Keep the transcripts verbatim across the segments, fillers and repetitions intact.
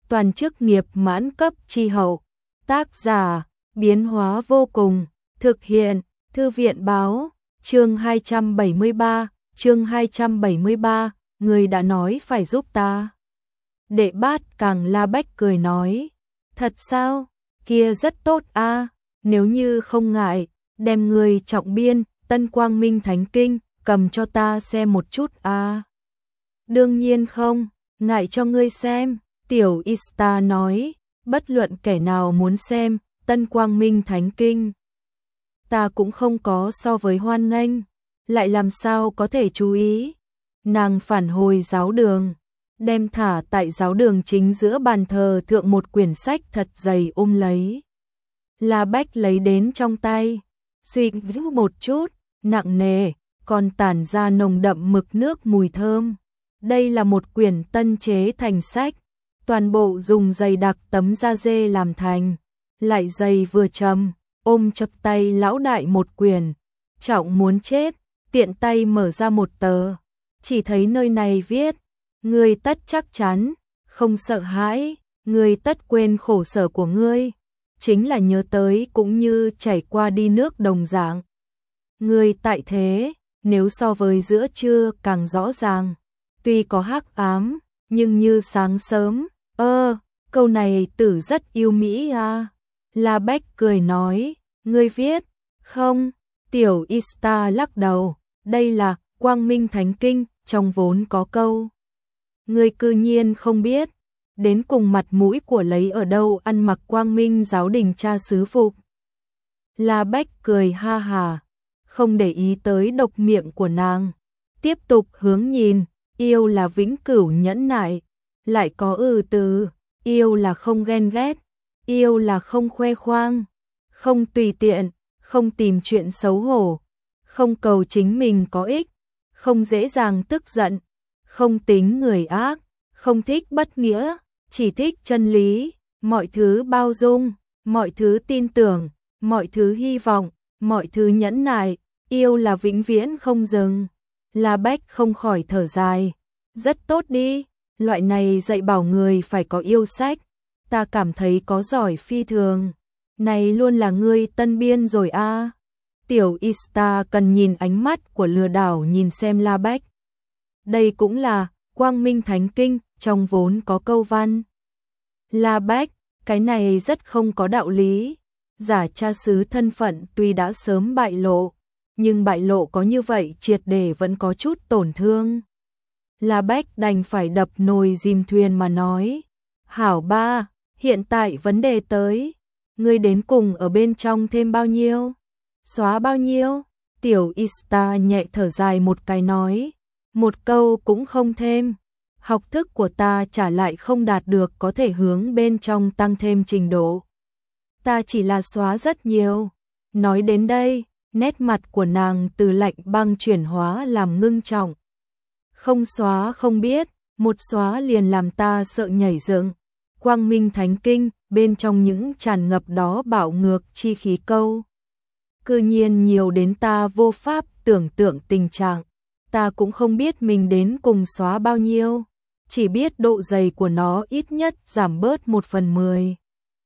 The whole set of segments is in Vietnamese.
toàn chức nghiệp mãn cấp chi hậu. Tác giả, biến hóa vô cùng, thực hiện, thư viện báo, chương hai trăm bảy mươi ba, chương hai trăm bảy mươi ba, người đã nói phải giúp ta. Đệ Bát Càng La Bách cười nói, thật sao, kia rất tốt a, nếu như không ngại, đem người trọng biên, Tân Quang Minh Thánh Kinh, cầm cho ta xem một chút a. Đương nhiên không, ngại cho ngươi xem, Tiểu Ista nói, bất luận kẻ nào muốn xem, Tân Quang Minh Thánh Kinh. Ta cũng không có so với hoan nghênh, lại làm sao có thể chú ý. Nàng phản hồi giáo đường, đem thả tại giáo đường chính giữa bàn thờ thượng một quyển sách thật dày ôm lấy. La Bách lấy đến trong tay, suy nghĩ một chút, nặng nề, còn tản ra nồng đậm mực nước mùi thơm. Đây là một quyển tân chế thành sách, toàn bộ dùng dày đặc tấm da dê làm thành, lại dày vừa trầm, ôm chập tay lão đại một quyển, trọng muốn chết, tiện tay mở ra một tờ, chỉ thấy nơi này viết, ngươi tất chắc chắn, không sợ hãi, ngươi tất quên khổ sở của ngươi, chính là nhớ tới cũng như chảy qua đi nước đồng dạng. Ngươi tại thế, nếu so với giữa trưa càng rõ ràng, tuy có hắc ám, nhưng như sáng sớm, ơ, câu này tử rất yêu mỹ à. La Bách cười nói, ngươi viết, không, Tiểu Ista lắc đầu, đây là Quang Minh Thánh Kinh, trong vốn có câu. Ngươi cư nhiên không biết, đến cùng mặt mũi của lấy ở đâu ăn mặc Quang Minh giáo đình cha xứ phục. La Bách cười ha hà, không để ý tới độc miệng của nàng, tiếp tục hướng nhìn, yêu là vĩnh cửu nhẫn nại, lại có ừ từ, yêu là không ghen ghét, yêu là không khoe khoang, không tùy tiện, không tìm chuyện xấu hổ, không cầu chính mình có ích, không dễ dàng tức giận, không tính người ác, không thích bất nghĩa, chỉ thích chân lý, mọi thứ bao dung, mọi thứ tin tưởng, mọi thứ hy vọng, mọi thứ nhẫn nại, yêu là vĩnh viễn không dừng. La Bách không khỏi thở dài, rất tốt đi, loại này dạy bảo người phải có yêu sách, ta cảm thấy có giỏi phi thường, này luôn là ngươi tân biên rồi a. À. Tiểu Ista cần nhìn ánh mắt của lừa đảo nhìn xem La Bách. Đây cũng là Quang Minh Thánh Kinh, trong vốn có câu văn. La Bách, cái này rất không có đạo lý, giả cha xứ thân phận tuy đã sớm bại lộ, nhưng bại lộ có như vậy triệt để vẫn có chút tổn thương. La Bách đành phải đập nồi dìm thuyền mà nói, hảo ba, hiện tại vấn đề tới, ngươi đến cùng ở bên trong thêm bao nhiêu, xóa bao nhiêu, Tiểu Ista nhẹ thở dài một cái nói, một câu cũng không thêm, học thức của ta trả lại không đạt được có thể hướng bên trong tăng thêm trình độ. Ta chỉ là xóa rất nhiều, nói đến đây, nét mặt của nàng từ lạnh băng chuyển hóa làm ngưng trọng. Không xóa không biết, một xóa liền làm ta sợ nhảy dựng. Quang Minh Thánh Kinh, bên trong những tràn ngập đó bạo ngược chi khí câu. Cư nhiên nhiều đến ta vô pháp tưởng tượng tình trạng. Ta cũng không biết mình đến cùng xóa bao nhiêu, chỉ biết độ dày của nó ít nhất giảm bớt một phần mười.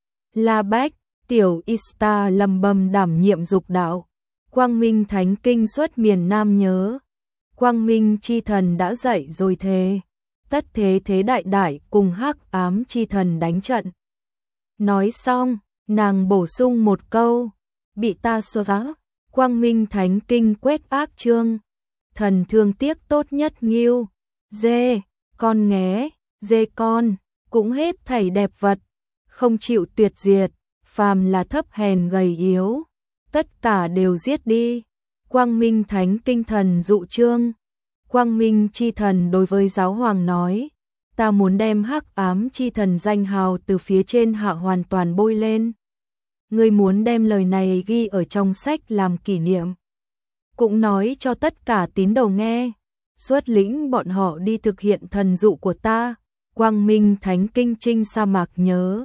La Bách, Tiểu Ista lầm bầm đảm nhiệm dục đạo. Quang Minh Thánh Kinh xuất miền Nam nhớ. Quang Minh chi thần đã dạy rồi thề. Tất thế thế đại đại cùng hắc ám chi thần đánh trận. Nói xong, nàng bổ sung một câu. Bị ta xóa. Quang Minh Thánh Kinh quét ác chương. Thần thương tiếc tốt nhất nghiêu. Dê, con nghé, dê con, cũng hết thảy đẹp vật. Không chịu tuyệt diệt, phàm là thấp hèn gầy yếu. Tất cả đều giết đi. Quang Minh Thánh Kinh thần dụ chương. Quang Minh chi thần đối với giáo hoàng nói, ta muốn đem hắc ám chi thần danh hào từ phía trên hạ hoàn toàn bôi lên. Ngươi muốn đem lời này ghi ở trong sách làm kỷ niệm. Cũng nói cho tất cả tín đồ nghe, xuất lĩnh bọn họ đi thực hiện thần dụ của ta. Quang Minh Thánh Kinh trinh sa mạc nhớ.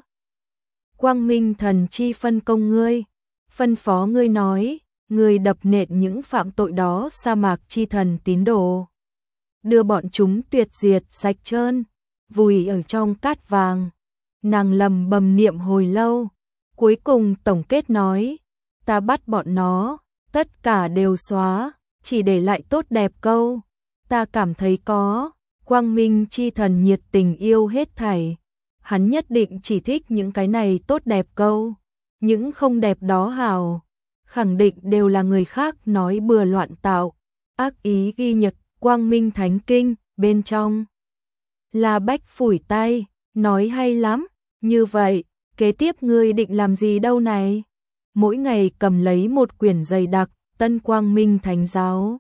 Quang Minh thần chi phân công ngươi, phân phó ngươi nói, ngươi đập nện những phạm tội đó sa mạc chi thần tín đồ, đưa bọn chúng tuyệt diệt sạch trơn, vùi ở trong cát vàng. Nàng lầm bầm niệm hồi lâu, cuối cùng tổng kết nói, ta bắt bọn nó, tất cả đều xóa, chỉ để lại tốt đẹp câu, ta cảm thấy có, quang minh chi thần nhiệt tình yêu hết thảy, hắn nhất định chỉ thích những cái này tốt đẹp câu, những không đẹp đó hào, khẳng định đều là người khác nói bừa loạn tạo, ác ý ghi nhật, quang minh thánh kinh, bên trong. La Bách phủi tay, nói hay lắm, như vậy, kế tiếp ngươi định làm gì đâu này? Mỗi ngày cầm lấy một quyển dày đặc, Tân Quang Minh Thánh Giáo.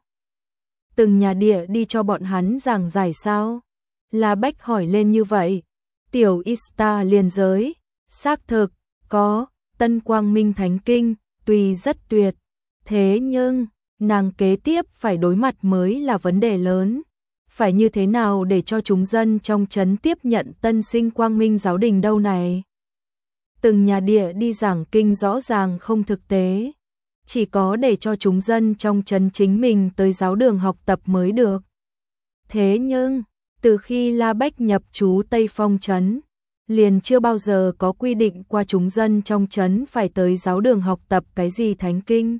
Từng nhà địa đi cho bọn hắn giảng giải sao? La Bách hỏi lên như vậy. Tiểu Ista liền giới, xác thực, có, Tân Quang Minh Thánh Kinh, tuy rất tuyệt, thế nhưng, nàng kế tiếp phải đối mặt mới là vấn đề lớn. Phải như thế nào để cho chúng dân trong trấn tiếp nhận tân sinh Quang Minh giáo đình đâu này? Từng nhà địa đi giảng kinh rõ ràng không thực tế, chỉ có để cho chúng dân trong trấn chính mình tới giáo đường học tập mới được. Thế nhưng, từ khi La Bách nhập trú Tây Phong trấn, liền chưa bao giờ có quy định qua chúng dân trong trấn phải tới giáo đường học tập cái gì thánh kinh,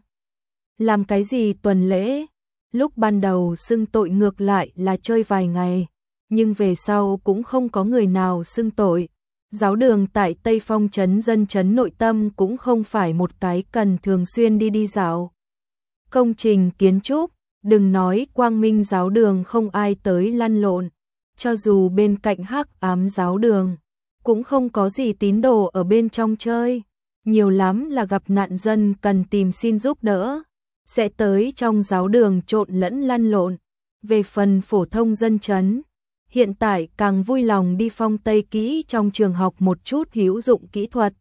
làm cái gì tuần lễ. Lúc ban đầu xưng tội ngược lại là chơi vài ngày, nhưng về sau cũng không có người nào xưng tội. Giáo đường tại Tây Phong trấn dân trấn nội tâm cũng không phải một cái cần thường xuyên đi đi dạo. Công trình kiến trúc, đừng nói Quang Minh giáo đường không ai tới lăn lộn, cho dù bên cạnh Hắc Ám giáo đường, cũng không có gì tín đồ ở bên trong chơi, nhiều lắm là gặp nạn dân cần tìm xin giúp đỡ, sẽ tới trong giáo đường trộn lẫn lăn lộn. Về phần phổ thông dân trấn, hiện tại càng vui lòng đi Phong Tây kỹ trong trường học một chút hữu dụng kỹ thuật.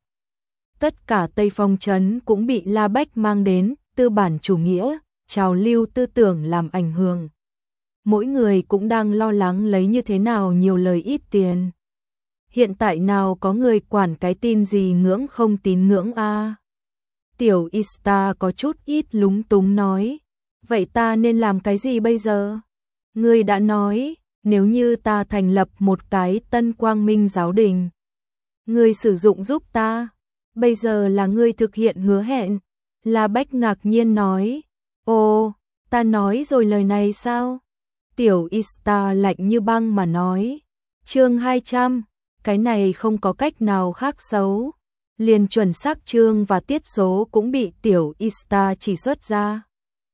Tất cả Tây Phong trấn cũng bị La Bách mang đến tư bản chủ nghĩa, trào lưu tư tưởng làm ảnh hưởng. Mỗi người cũng đang lo lắng lấy như thế nào nhiều lời ít tiền. Hiện tại nào có người quản cái tin gì ngưỡng không tín ngưỡng a? À? Tiểu Ista có chút ít lúng túng nói, vậy ta nên làm cái gì bây giờ? Ngươi đã nói, nếu như ta thành lập một cái Tân Quang Minh giáo đình, ngươi sử dụng giúp ta, bây giờ là ngươi thực hiện hứa hẹn. La Bách ngạc nhiên nói, ồ, ta nói rồi lời này sao? Tiểu Ista lạnh như băng mà nói, chương hai trăm, cái này không có cách nào khác xấu. Liền chuẩn xác chương và tiết số cũng bị Tiểu Ista chỉ xuất ra.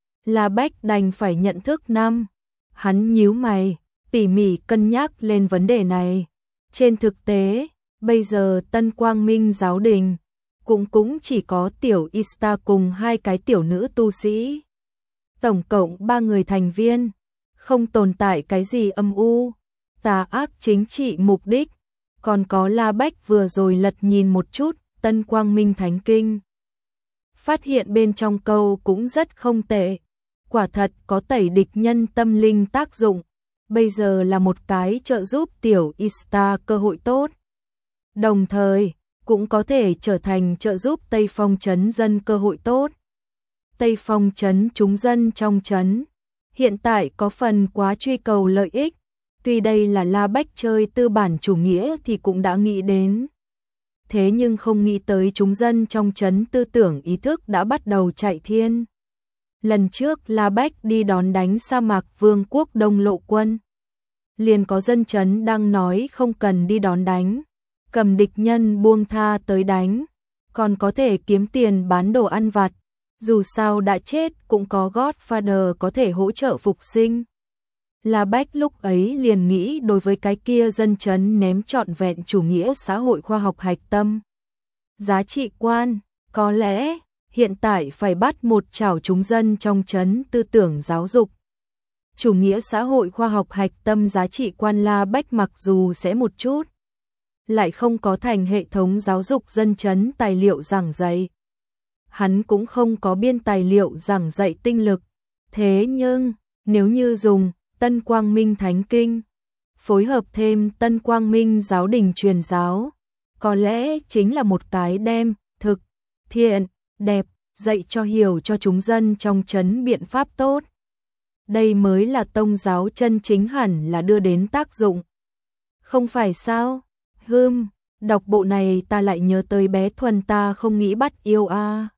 La Bách đành phải nhận thức năm. Hắn nhíu mày, tỉ mỉ cân nhắc lên vấn đề này. Trên thực tế, bây giờ Tân Quang Minh giáo đình cũng cũng chỉ có Tiểu Ista cùng hai cái tiểu nữ tu sĩ. Tổng cộng ba người thành viên, không tồn tại cái gì âm u, tà ác chính trị mục đích. Còn có La Bách vừa rồi lật nhìn một chút Tân Quang Minh Thánh Kinh, phát hiện bên trong câu cũng rất không tệ, quả thật có tẩy địch nhân tâm linh tác dụng, bây giờ là một cái trợ giúp Tiểu Ista cơ hội tốt. Đồng thời, cũng có thể trở thành trợ giúp Tây Phong trấn dân cơ hội tốt. Tây Phong trấn chúng dân trong trấn, hiện tại có phần quá truy cầu lợi ích, tuy đây là La Bách chơi tư bản chủ nghĩa thì cũng đã nghĩ đến. Thế nhưng không nghĩ tới chúng dân trong trấn tư tưởng ý thức đã bắt đầu chạy thiên. Lần trước La Bách đi đón đánh sa mạc vương quốc Đông Lộ quân, liền có dân trấn đang nói không cần đi đón đánh, cầm địch nhân buông tha tới đánh, còn có thể kiếm tiền bán đồ ăn vặt, dù sao đã chết cũng có Godfather có thể hỗ trợ phục sinh. La Bách lúc ấy liền nghĩ đối với cái kia dân trấn ném trọn vẹn chủ nghĩa xã hội khoa học hạch tâm. Giá trị quan, có lẽ, hiện tại phải bắt một chảo chúng dân trong trấn tư tưởng giáo dục. Chủ nghĩa xã hội khoa học hạch tâm giá trị quan La Bách mặc dù sẽ một chút, lại không có thành hệ thống giáo dục dân trấn tài liệu giảng dạy. Hắn cũng không có biên tài liệu giảng dạy tinh lực. Thế nhưng, nếu như dùng Tân Quang Minh Thánh Kinh, phối hợp thêm Tân Quang Minh giáo đình truyền giáo, có lẽ chính là một cái đem, thực, thiện, đẹp, dạy cho hiểu cho chúng dân trong trấn biện pháp tốt. Đây mới là tông giáo chân chính hẳn là đưa đến tác dụng. Không phải sao? Hừm, Đọc bộ này ta lại nhớ tới bé Thuần ta không nghĩ bắt yêu a.